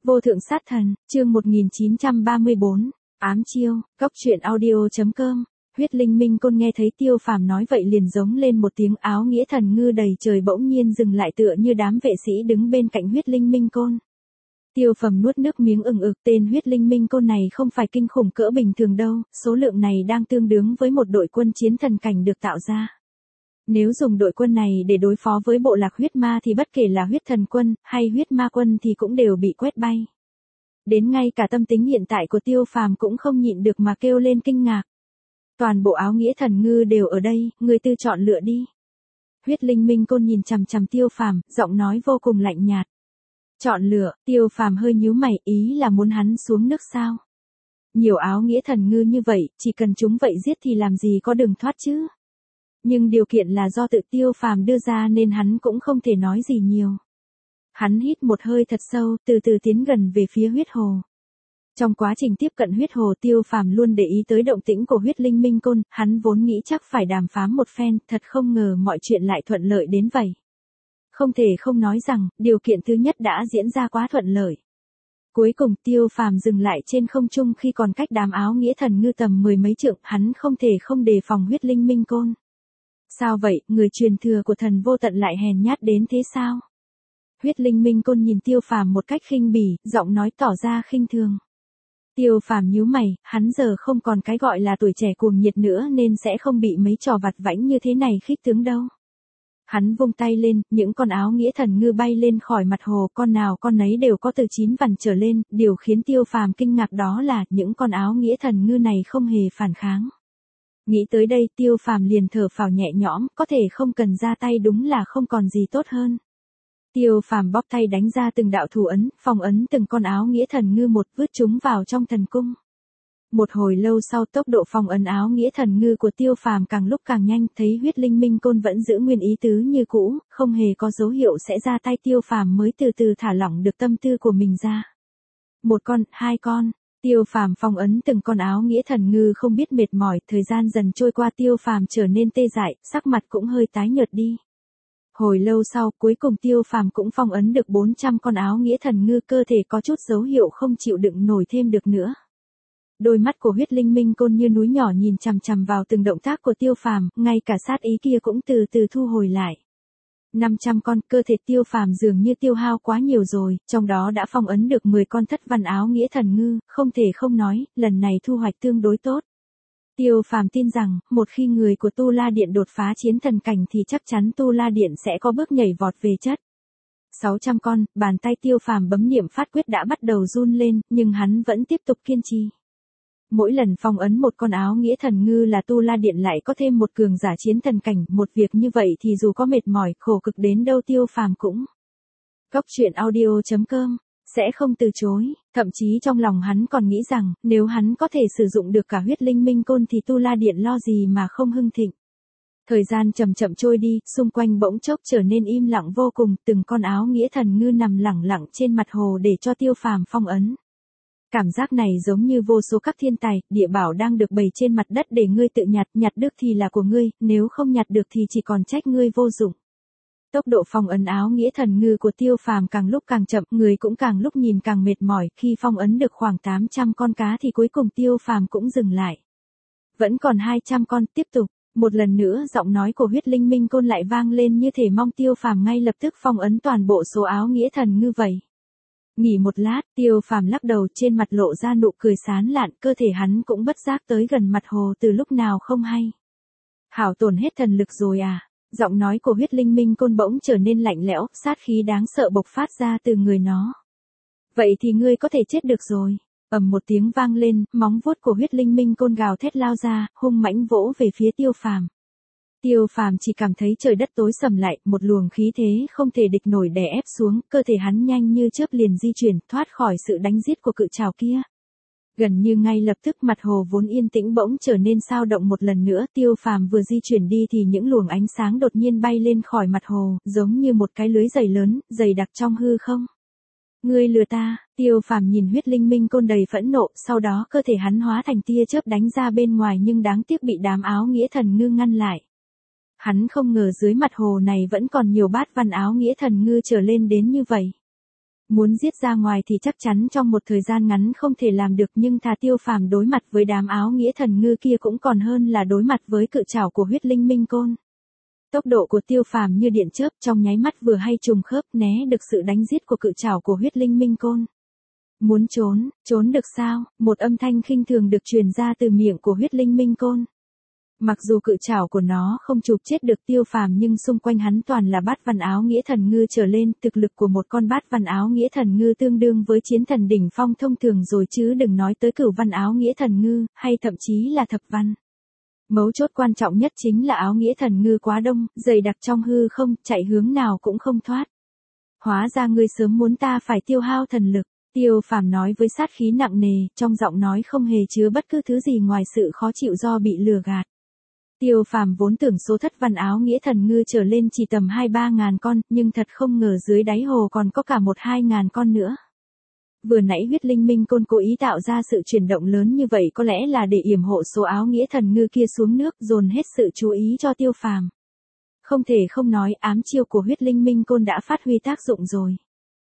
Vô thượng sát thần, chương 1934, ám chiêu, cóc truyện audio.com. Huyết linh minh côn nghe thấy Tiêu Phàm nói vậy liền giống lên một tiếng, áo nghĩa thần ngư đầy trời bỗng nhiên dừng lại tựa như đám vệ sĩ đứng bên cạnh huyết linh minh côn. Tiêu Phàm nuốt nước miếng tên huyết linh minh côn này không phải kinh khủng cỡ bình thường đâu, số lượng này đang tương đương với một đội quân chiến thần cảnh được tạo ra. Nếu dùng đội quân này để đối phó với bộ lạc huyết ma thì bất kể là huyết thần quân hay huyết ma quân thì cũng đều bị quét bay. Đến ngay cả tâm tính hiện tại của Tiêu Phàm cũng không nhịn được mà kêu lên kinh ngạc. Toàn bộ áo nghĩa thần ngư đều ở đây, người tự chọn lựa đi. Huyết linh minh côn nhìn chằm chằm Tiêu Phàm, giọng nói vô cùng lạnh nhạt. Chọn lựa, Tiêu Phàm hơi nhíu mày, ý là muốn hắn xuống nước sao? Nhiều áo nghĩa thần ngư như vậy, chỉ cần chúng vậy giết thì làm gì có đường thoát chứ? Nhưng điều kiện là do tự Tiêu Phàm đưa ra nên hắn cũng không thể nói gì nhiều. Hắn hít một hơi thật sâu, từ từ tiến gần về phía huyết hồ. Trong quá trình tiếp cận huyết hồ, Tiêu Phàm luôn để ý tới động tĩnh của huyết linh minh côn, hắn vốn nghĩ chắc phải đàm phán một phen, thật không ngờ mọi chuyện lại thuận lợi đến vậy. Không thể không nói rằng, điều kiện thứ nhất đã diễn ra quá thuận lợi. Cuối cùng Tiêu Phàm dừng lại trên không trung khi còn cách đám áo nghĩa thần ngư tầm 10 mấy trượng, hắn không thể không đề phòng huyết linh minh côn. Sao vậy, người truyền thừa của thần vô tận lại hèn nhát đến thế sao? Huyết linh minh côn nhìn Tiêu Phàm một cách khinh bỉ, giọng nói tỏ ra khinh thường. Tiêu Phàm nhíu mày, hắn giờ không còn cái gọi là tuổi trẻ cuồng nhiệt nữa nên sẽ không bị mấy trò vặt vãnh như thế này khích tướng đâu. Hắn vung tay lên, những con áo nghĩa thần ngư bay lên khỏi mặt hồ, con nào con nấy đều có từ 9 vằn trở lên, điều khiến Tiêu Phàm kinh ngạc đó là những con áo nghĩa thần ngư này không hề phản kháng. Nghĩ tới đây Tiêu Phàm liền thở phào nhẹ nhõm, có thể không cần ra tay đúng là không còn gì tốt hơn. Tiêu Phàm bóp tay đánh ra từng đạo thủ ấn, phong ấn từng con áo nghĩa thần ngư một, vứt chúng vào trong thần cung. Một hồi lâu sau, tốc độ phong ấn áo nghĩa thần ngư của Tiêu Phàm càng lúc càng nhanh, thấy huyết linh minh côn vẫn giữ nguyên ý tứ như cũ, không hề có dấu hiệu sẽ ra tay, Tiêu Phàm mới từ từ thả lỏng được tâm tư của mình ra. Một con, hai con. Tiêu Phàm phong ấn từng con áo nghĩa thần ngư không biết mệt mỏi, thời gian dần trôi qua Tiêu Phàm trở nên tê dại, sắc mặt cũng hơi tái nhợt đi. Hồi lâu sau, cuối cùng Tiêu Phàm cũng phong ấn được 400 con áo nghĩa thần ngư, cơ thể có chút dấu hiệu không chịu đựng nổi thêm được nữa. Đôi mắt của huyết linh minh côn như núi nhỏ nhìn chằm chằm vào từng động tác của Tiêu Phàm, ngay cả sát ý kia cũng từ từ thu hồi lại. 500 con, cơ thể Tiêu Phàm dường như tiêu hao quá nhiều rồi, trong đó đã phong ấn được 10 con thất văn áo nghĩa thần ngư, không thể không nói, lần này thu hoạch tương đối tốt. Tiêu Phàm tin rằng, một khi người của Tu La Điện đột phá chiến thần cảnh thì chắc chắn Tu La Điện sẽ có bước nhảy vọt về chất. 600 con, bàn tay Tiêu Phàm bấm niệm phát quyết đã bắt đầu run lên, nhưng hắn vẫn tiếp tục kiên trì. Mỗi lần phong ấn một con áo nghĩa thần ngư là Tu La Điện lại có thêm một cường giả chiến thần cảnh, một việc như vậy thì dù có mệt mỏi, khổ cực đến đâu Tiêu Phàm cũng. Cóc truyện audio.com sẽ không từ chối, thậm chí trong lòng hắn còn nghĩ rằng, nếu hắn có thể sử dụng được cả huyết linh minh côn thì Tu La Điện lo gì mà không hưng thịnh. Thời gian chậm chậm trôi đi, xung quanh bỗng chốc trở nên im lặng vô cùng, từng con áo nghĩa thần ngư nằm lẳng lặng trên mặt hồ để cho Tiêu Phàm phong ấn. Cảm giác này giống như vô số các thiên tài, địa bảo đang được bày trên mặt đất để ngươi tự nhặt, nhặt được thì là của ngươi, nếu không nhặt được thì chỉ còn trách ngươi vô dụng. Tốc độ phong ấn áo nghĩa thần ngư của Tiêu Phàm càng lúc càng chậm, người cũng càng lúc nhìn càng mệt mỏi, khi phong ấn được khoảng 800 con cá thì cuối cùng Tiêu Phàm cũng dừng lại. Vẫn còn 200 con, tiếp tục. Một lần nữa giọng nói của huyết linh minh côn lại vang lên như thể mong Tiêu Phàm ngay lập tức phong ấn toàn bộ số áo nghĩa thần ngư vậy. Nghỉ một lát, Tiêu Phàm lắc đầu, trên mặt lộ ra nụ cười sán lạn, cơ thể hắn cũng bất giác tới gần mặt hồ từ lúc nào không hay. Hảo tổn hết thần lực rồi à? Giọng nói của huyết linh minh côn bỗng trở nên lạnh lẽo, sát khí đáng sợ bộc phát ra từ người nó. Vậy thì ngươi có thể chết được rồi. Ầm một tiếng vang lên, móng vuốt của huyết linh minh côn gào thét lao ra, hung mãnh vỗ về phía Tiêu Phàm. Tiêu Phàm chỉ cảm thấy trời đất tối sầm lại, một luồng khí thế không thể địch nổi đè ép xuống, cơ thể hắn nhanh như chớp liền di chuyển, thoát khỏi sự đánh giết của cự trảo kia. Gần như ngay lập tức mặt hồ vốn yên tĩnh bỗng trở nên xao động một lần nữa, Tiêu Phàm vừa di chuyển đi thì những luồng ánh sáng đột nhiên bay lên khỏi mặt hồ, giống như một cái lưới dày lớn, dày đặc trong hư không. Ngươi lừa ta, Tiêu Phàm nhìn huyết linh minh côn đầy phẫn nộ, sau đó cơ thể hắn hóa thành tia chớp đánh ra bên ngoài nhưng đáng tiếc bị đám áo nghĩa thần ngư ngăn lại. Hắn không ngờ dưới mặt hồ này vẫn còn nhiều bát văn áo nghĩa thần ngư trở lên đến như vậy. Muốn giết ra ngoài thì chắc chắn trong một thời gian ngắn không thể làm được, nhưng thà Tiêu Phàm đối mặt với đám áo nghĩa thần ngư kia cũng còn hơn là đối mặt với cự trảo của huyết linh minh côn. Tốc độ của Tiêu Phàm như điện chớp, trong nháy mắt vừa hay trùng khớp né được sự đánh giết của cự trảo của huyết linh minh côn. Muốn trốn, trốn được sao? Một âm thanh khinh thường được truyền ra từ miệng của huyết linh minh côn. Mặc dù cự trảo của nó không chụp chết được Tiêu Phàm nhưng xung quanh hắn toàn là bát văn áo nghĩa thần ngư trở lên, thực lực của một con bát văn áo nghĩa thần ngư tương đương với chiến thần đỉnh phong thông thường rồi chứ đừng nói tới cửu văn áo nghĩa thần ngư, hay thậm chí là thập văn. Mấu chốt quan trọng nhất chính là áo nghĩa thần ngư quá đông, dày đặc trong hư không, chạy hướng nào cũng không thoát. Hóa ra ngươi sớm muốn ta phải tiêu hao thần lực. Tiêu Phàm nói với sát khí nặng nề, trong giọng nói không hề chứa bất cứ thứ gì ngoài sự khó chịu do bị lừa gạt. Tiêu Phàm vốn tưởng số thất văn áo nghĩa thần ngư trở lên chỉ tầm 2-3 ngàn con, nhưng thật không ngờ dưới đáy hồ còn có cả 1-2 ngàn con nữa. Vừa nãy huyết linh minh côn cố ý tạo ra sự chuyển động lớn như vậy có lẽ là để yểm hộ số áo nghĩa thần ngư kia xuống nước, dồn hết sự chú ý cho Tiêu Phàm. Không thể không nói ám chiêu của huyết linh minh côn đã phát huy tác dụng rồi.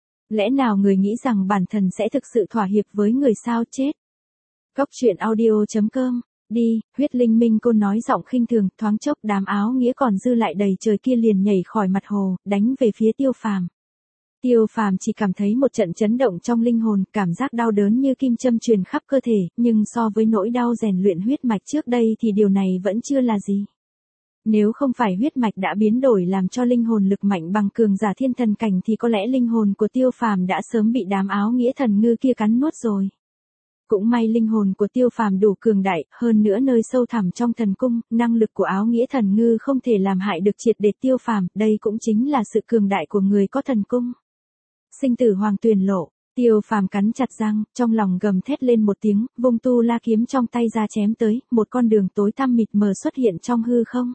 Lẽ nào người nghĩ rằng bản thân sẽ thực sự thỏa hiệp với người sao chết? Cốc truyện audio.com. Đi, huyết linh minh côn nói giọng khinh thường, thoáng chốc đám áo nghĩa còn dư lại đầy trời kia liền nhảy khỏi mặt hồ, đánh về phía Tiêu Phàm. Tiêu Phàm chỉ cảm thấy một trận chấn động trong linh hồn, cảm giác đau đớn như kim châm truyền khắp cơ thể, nhưng so với nỗi đau rèn luyện huyết mạch trước đây thì điều này vẫn chưa là gì. Nếu không phải huyết mạch đã biến đổi làm cho linh hồn lực mạnh bằng cường giả thiên thần cảnh thì có lẽ linh hồn của Tiêu Phàm đã sớm bị đám áo nghĩa thần ngư kia cắn nuốt rồi. Cũng may linh hồn của Tiêu Phàm đủ cường đại, hơn nữa nơi sâu thẳm trong thần cung, năng lực của áo nghĩa thần ngư không thể làm hại được triệt để Tiêu Phàm, đây cũng chính là sự cường đại của người có thần cung. Sinh tử hoàng tuyền lộ, Tiêu Phàm cắn chặt răng, trong lòng gầm thét lên một tiếng, vung tu la kiếm trong tay ra chém tới, một con đường tối tăm mịt mờ xuất hiện trong hư không.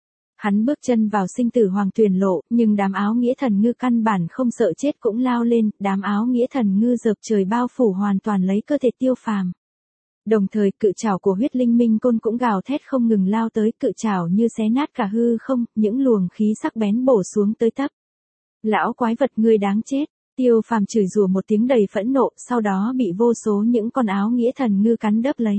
Hắn bước chân vào sinh tử hoàng tuyền lộ, nhưng đám áo nghĩa thần ngư căn bản không sợ chết cũng lao lên, đám áo nghĩa thần ngư dợp trời bao phủ hoàn toàn lấy cơ thể Tiêu Phàm. Đồng thời cự trảo của huyết linh minh côn cũng gào thét không ngừng lao tới, cự trảo như xé nát cả hư không, những luồng khí sắc bén bổ xuống tới tấp. Lão quái vật ngươi đáng chết, Tiêu Phàm chửi rủa một tiếng đầy phẫn nộ, sau đó bị vô số những con áo nghĩa thần ngư cắn đớp lấy.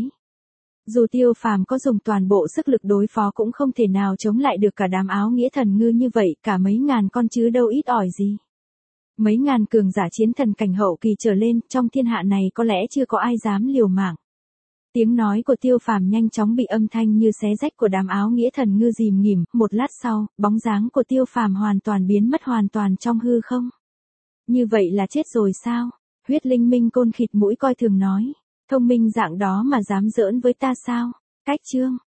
Dù Tiêu Phàm có dùng toàn bộ sức lực đối phó cũng không thể nào chống lại được cả đám áo nghĩa thần ngư như vậy, cả mấy ngàn con chứ đâu ít ỏi gì. Mấy ngàn cường giả chiến thần cảnh hậu kỳ trở lên, trong thiên hạ này có lẽ chưa có ai dám liều mạng. Tiếng nói của Tiêu Phàm nhanh chóng bị âm thanh như xé rách của đám áo nghĩa thần ngư rìm nghỉm, một lát sau, bóng dáng của Tiêu Phàm hoàn toàn biến mất hoàn toàn trong hư không. Như vậy là chết rồi sao? Huyết linh minh côn khịt mũi coi thường nói. Thông minh dạng đó mà dám giỡn với ta sao? Cách chương.